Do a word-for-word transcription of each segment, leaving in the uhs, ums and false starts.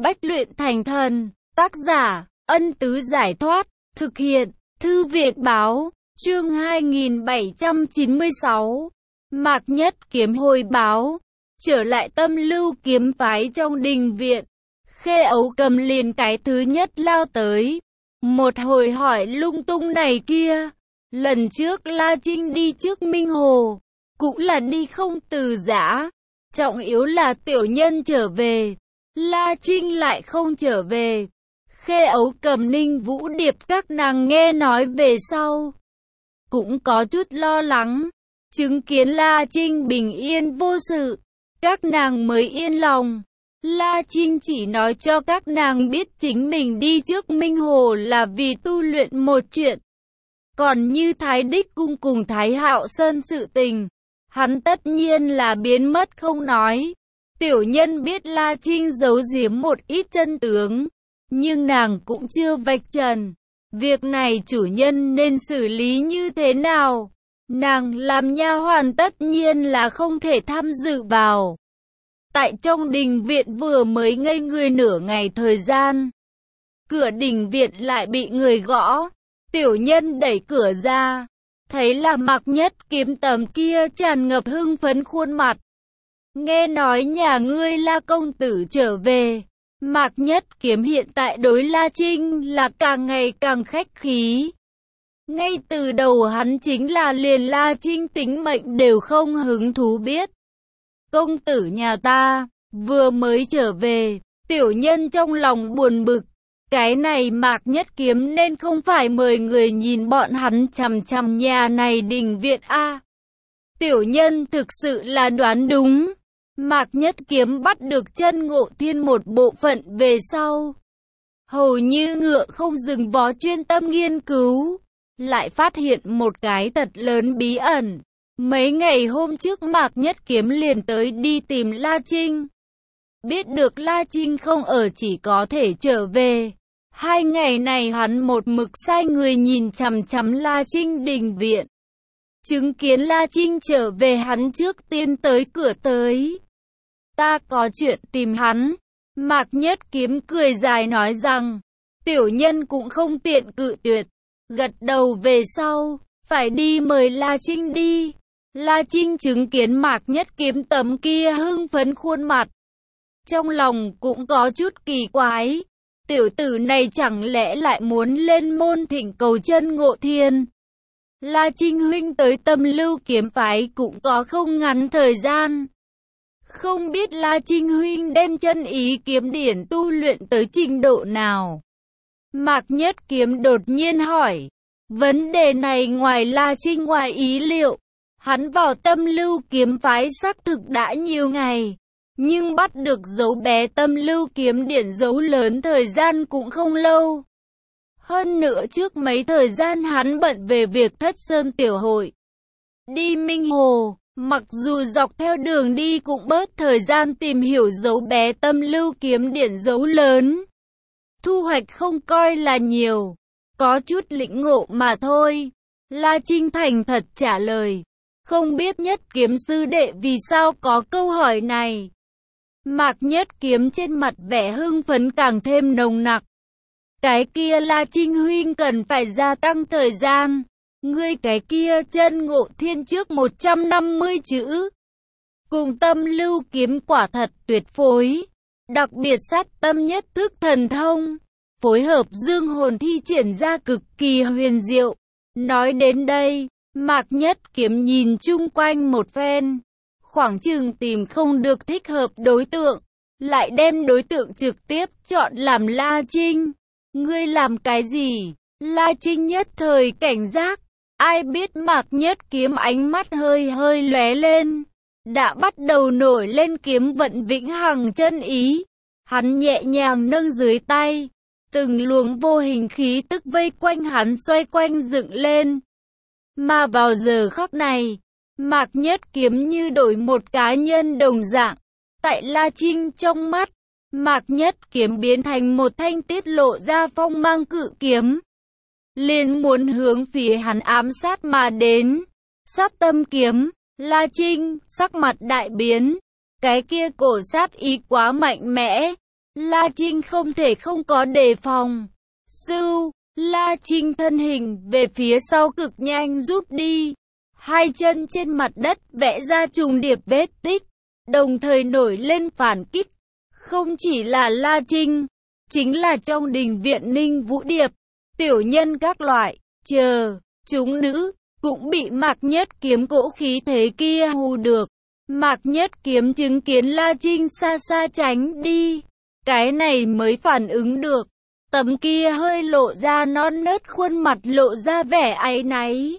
Bách luyện thành thần. Tác giả, Ân Tứ Giải Thoát. Thực hiện, Thư viện Báo. Chương hai nghìn bảy trăm chín mươi sáu. Mạc Nhất Kiếm hồi báo. Trở lại Tâm Lưu kiếm phái trong đình viện. Khê Ấu Cầm liền cái thứ nhất lao tới. Một hồi hỏi lung tung này kia. Lần trước La Trinh đi trước Minh Hồ, cũng là đi không từ giã. Trọng yếu là tiểu nhân trở về, La Trinh lại không trở về. Khê Ấu Cầm, Ninh Vũ Điệp các nàng nghe nói về sau, cũng có chút lo lắng. Chứng kiến La Trinh bình yên vô sự, các nàng mới yên lòng. La Trinh chỉ nói cho các nàng biết chính mình đi trước Minh Hồ là vì tu luyện một chuyện. Còn như Thái Đích Cung cùng Thái Hạo Sơn sự tình, hắn tất nhiên là biến mất không nói. Tiểu nhân biết La Trinh giấu giếm một ít chân tướng, nhưng nàng cũng chưa vạch trần. Việc này chủ nhân nên xử lý như thế nào? Nàng làm nha hoàn tất nhiên là không thể tham dự vào. Tại trong đình viện vừa mới ngây người nửa ngày thời gian, cửa đình viện lại bị người gõ. Tiểu nhân đẩy cửa ra, thấy là Mạc Nhất Kiếm tấm kia tràn ngập hưng phấn khuôn mặt. Nghe nói nhà ngươi La công tử trở về. Mạc Nhất Kiếm hiện tại đối La Trinh là càng ngày càng khách khí. Ngay từ đầu hắn chính là liền La Trinh tính mệnh đều không hứng thú biết. Công tử nhà ta vừa mới trở về, tiểu nhân trong lòng buồn bực. Cái này Mạc Nhất Kiếm nên không phải mời người nhìn bọn hắn chằm chằm nhà này đình viện a. Tiểu nhân thực sự là đoán đúng. Mạc Nhất Kiếm bắt được chân Ngộ Thiên một bộ phận về sau, hầu như ngựa không dừng vó chuyên tâm nghiên cứu, lại phát hiện một cái thật lớn bí ẩn. Mấy ngày hôm trước Mạc Nhất Kiếm liền tới đi tìm La Trinh. Biết được La Trinh không ở, chỉ có thể trở về. Hai ngày này hắn một mực sai người nhìn chằm chằm La Trinh đình viện. Chứng kiến La Trinh trở về, hắn trước tiên tới cửa tới. Ta có chuyện tìm hắn. Mạc Nhất Kiếm cười dài nói rằng, tiểu nhân cũng không tiện cự tuyệt. Gật đầu về sau, phải đi mời La Trinh đi. La Trinh chứng kiến Mạc Nhất Kiếm tấm kia hưng phấn khuôn mặt, trong lòng cũng có chút kỳ quái. Tiểu tử này chẳng lẽ lại muốn lên môn thỉnh cầu chân Ngộ Thiên? La Trinh huynh tới Tâm Lưu kiếm phái cũng có không ngắn thời gian. Không biết La Trinh huynh đem chân ý kiếm điển tu luyện tới trình độ nào? Mạc Nhất Kiếm đột nhiên hỏi. Vấn đề này ngoài La Trinh ngoài ý liệu. Hắn vào Tâm Lưu kiếm phái xác thực đã nhiều ngày, nhưng bắt được dấu bé Tâm Lưu kiếm điển dấu lớn thời gian cũng không lâu. Hơn nữa trước mấy thời gian hắn bận về việc Thất Sơn tiểu hội, đi Minh Hồ, mặc dù dọc theo đường đi cũng bớt thời gian tìm hiểu dấu bé Tâm Lưu kiếm điển dấu lớn. Thu hoạch không coi là nhiều, có chút lĩnh ngộ mà thôi. La Trinh thành thật trả lời. Không biết Nhất Kiếm sư đệ vì sao có câu hỏi này. Mạc Nhất Kiếm trên mặt vẻ hưng phấn càng thêm nồng nặc. Cái kia La Trinh huynh cần phải gia tăng thời gian. Ngươi cái kia chân Ngộ Thiên trước một trăm năm mươi chữ, cùng Tâm Lưu kiếm quả thật tuyệt phối. Đặc biệt sát tâm nhất thức thần thông, phối hợp dương hồn thi triển ra cực kỳ huyền diệu. Nói đến đây, Mạc Nhất Kiếm nhìn chung quanh một phen, khoảng chừng tìm không được thích hợp đối tượng, lại đem đối tượng trực tiếp chọn làm La Trinh. Ngươi làm cái gì? La Trinh nhất thời cảnh giác. Ai biết Mạc Nhất Kiếm ánh mắt hơi hơi lóe lên, đã bắt đầu nổi lên kiếm vận vĩnh hằng chân ý. Hắn nhẹ nhàng nâng dưới tay, từng luồng vô hình khí tức vây quanh hắn xoay quanh dựng lên. Mà vào giờ khắc này, Mạc Nhất Kiếm như đổi một cá nhân đồng dạng. Tại La Trinh trong mắt, Mạc Nhất Kiếm biến thành một thanh tiết lộ ra phong mang cự kiếm, liền muốn hướng phía hắn ám sát mà đến. Sát tâm kiếm. La Trinh sắc mặt đại biến. Cái kia cổ sát ý quá mạnh mẽ, La Trinh không thể không có đề phòng. Sưu, La Trinh thân hình về phía sau cực nhanh rút đi. Hai chân trên mặt đất vẽ ra trùng điệp vết tích, đồng thời nổi lên phản kích. Không chỉ là La Trinh, chính là trong đình viện Ninh Vũ Điệp, tiểu nhân các loại, chờ, chúng nữ, cũng bị Mạc Nhất Kiếm cỗ khí thế kia hù được. Mạc Nhất Kiếm chứng kiến La Trinh xa xa tránh đi, cái này mới phản ứng được. Tấm kia hơi lộ ra non nớt khuôn mặt lộ ra vẻ áy náy.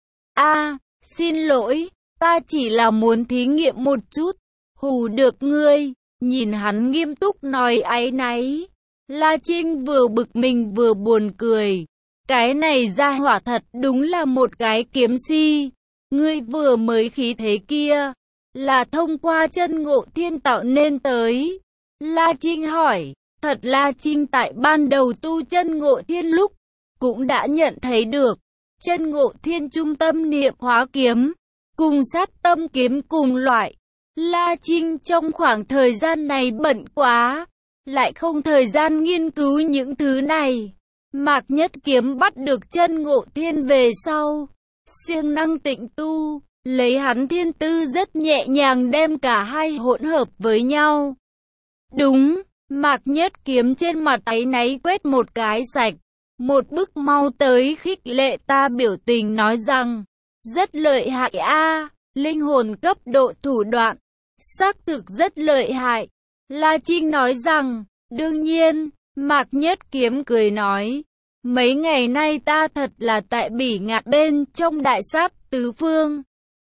A, xin lỗi, ta chỉ là muốn thí nghiệm một chút, hù được ngươi. Nhìn hắn nghiêm túc nói áy náy, La Trinh vừa bực mình vừa buồn cười. Cái này ra hỏa thật đúng là một cái kiếm si. Ngươi vừa mới khí thế kia, là thông qua chân ngộ thiên tạo nên tới. La Trinh hỏi, thật La Trinh tại ban đầu tu chân ngộ thiên lúc, cũng đã nhận thấy được, chân ngộ thiên trung tâm niệm hóa kiếm, cùng sát tâm kiếm cùng loại. La Trinh trong khoảng thời gian này bận quá, lại không thời gian nghiên cứu những thứ này. Mạc Nhất Kiếm bắt được chân ngộ thiên về sau, siêng năng tịnh tu, lấy hắn thiên tư rất nhẹ nhàng đem cả hai hỗn hợp với nhau. Đúng, Mạc Nhất Kiếm trên mặt áy náy quét một cái sạch, một bức mau tới khích lệ ta biểu tình nói rằng, rất lợi hại a, linh hồn cấp độ thủ đoạn, xác thực rất lợi hại. La Trinh nói rằng, đương nhiên. Mạc Nhất Kiếm cười nói, mấy ngày nay ta thật là tại Bỉ Ngạn bên trong đại sáp tứ phương.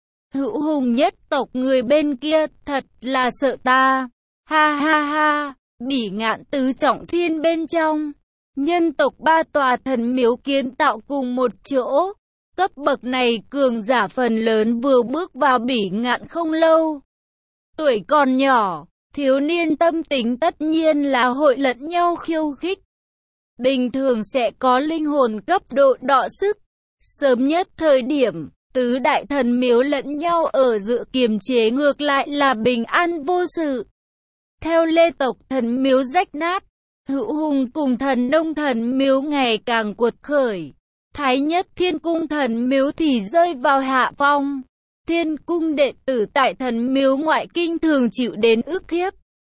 Hữu hùng nhất tộc người bên kia thật là sợ ta. Ha ha ha, Bỉ Ngạn tứ trọng thiên bên trong, nhân tộc ba tòa thần miếu kiến tạo cùng một chỗ. Cấp bậc này cường giả phần lớn vừa bước vào Bỉ Ngạn không lâu. Tuổi còn nhỏ, thiếu niên tâm tính tất nhiên là hội lẫn nhau khiêu khích. Bình thường sẽ có linh hồn cấp độ đọ sức. Sớm nhất thời điểm, tứ đại thần miếu lẫn nhau ở giữa kiềm chế ngược lại là bình an vô sự. Theo Lê tộc thần miếu rách nát, Hữu Hùng cùng thần Đông thần miếu ngày càng cuột khởi. Thái Nhất Thiên Cung thần miếu thì rơi vào hạ phong. Thiên cung đệ tử tại thần miếu ngoại kinh thường chịu đến ức hiếp.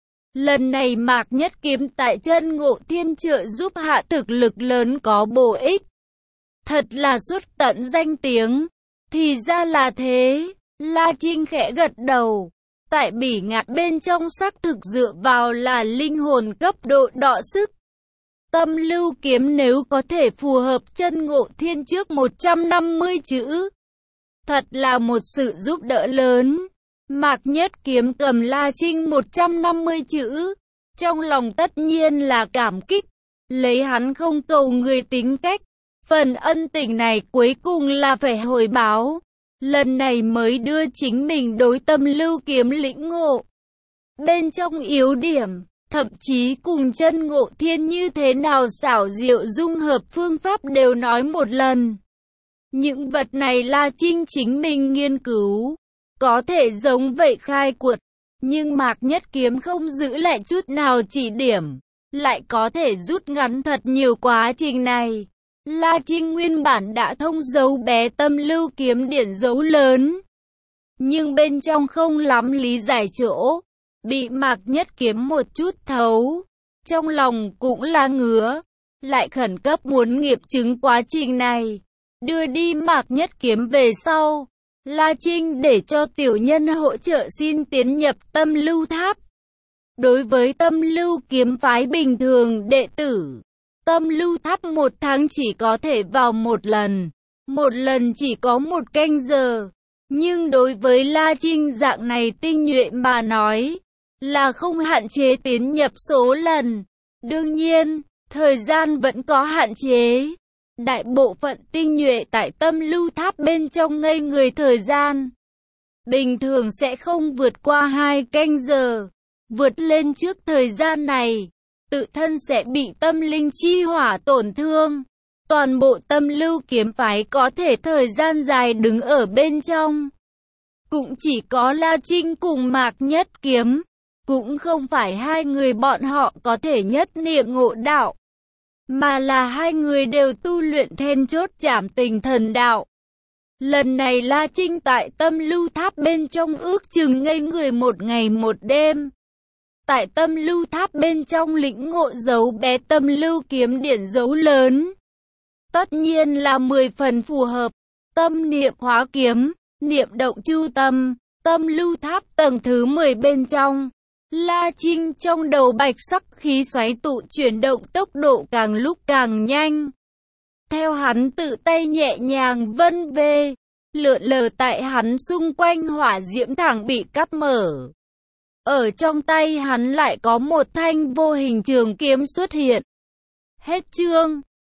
Lần này Mạc Nhất Kiếm tại chân ngộ thiên trợ giúp hạ thực lực lớn có bổ ích. Thật là xuất tận danh tiếng. Thì ra là thế. La Trinh khẽ gật đầu. Tại Bỉ Ngạn bên trong xác thực dựa vào là linh hồn cấp độ đọ sức. Tâm lưu kiếm nếu có thể phù hợp chân ngộ thiên trước một trăm năm mươi chữ. Thật là một sự giúp đỡ lớn. Mạc Nhất Kiếm cầm La Trinh một trăm năm mươi chữ. Trong lòng tất nhiên là cảm kích. Lấy hắn không cầu người tính cách. Phần ân tình này cuối cùng là phải hồi báo. Lần này mới đưa chính mình đối tâm lưu kiếm lĩnh ngộ. Bên trong yếu điểm, thậm chí cùng chân ngộ thiên như thế nào xảo diệu dung hợp phương pháp đều nói một lần. Những vật này La Trinh chính mình nghiên cứu. Có thể giống vậy khai quật, nhưng Mạc Nhất Kiếm không giữ lại chút nào chỉ điểm, lại có thể rút ngắn thật nhiều quá trình này. La Trinh nguyên bản đã thông dấu bé tâm lưu kiếm điển dấu lớn, nhưng bên trong không lắm lý giải chỗ, bị Mạc Nhất Kiếm một chút thấu, trong lòng cũng là ngứa, lại khẩn cấp muốn nghiệm chứng quá trình này, đưa đi Mạc Nhất Kiếm về sau. La Trinh để cho tiểu nhân hỗ trợ xin tiến nhập tâm lưu tháp. Đối với tâm lưu kiếm phái bình thường đệ tử, tâm lưu tháp một tháng chỉ có thể vào một lần, một lần chỉ có một canh giờ. Nhưng đối với La Trinh dạng này tinh nhuệ mà nói, là không hạn chế tiến nhập số lần. Đương nhiên, thời gian vẫn có hạn chế. Đại bộ phận tinh nhuệ tại tâm lưu tháp bên trong ngây người thời gian bình thường sẽ không vượt qua hai canh giờ. Vượt lên trước thời gian này, tự thân sẽ bị tâm linh chi hỏa tổn thương. Toàn bộ tâm lưu kiếm phái có thể thời gian dài đứng ở bên trong, cũng chỉ có La Trinh cùng Mạc Nhất Kiếm. Cũng không phải hai người bọn họ có thể nhất niệm ngộ đạo, mà là hai người đều tu luyện then chốt trảm tình thần đạo. Lần này La Trinh tại Tâm Lưu Tháp bên trong ước chừng ngây người một ngày một đêm. Tại Tâm Lưu Tháp bên trong lĩnh ngộ dấu bé Tâm Lưu kiếm điển dấu lớn. Tất nhiên là mười phần phù hợp. Tâm niệm hóa kiếm, niệm động chu tâm, Tâm Lưu Tháp tầng thứ mười bên trong. La Trinh trong đầu bạch sắc khí xoáy tụ chuyển động tốc độ càng lúc càng nhanh. Theo hắn tự tay nhẹ nhàng vân vê, lượn lờ tại hắn xung quanh hỏa diễm thẳng bị cắt mở. Ở trong tay hắn lại có một thanh vô hình trường kiếm xuất hiện. Hết chương.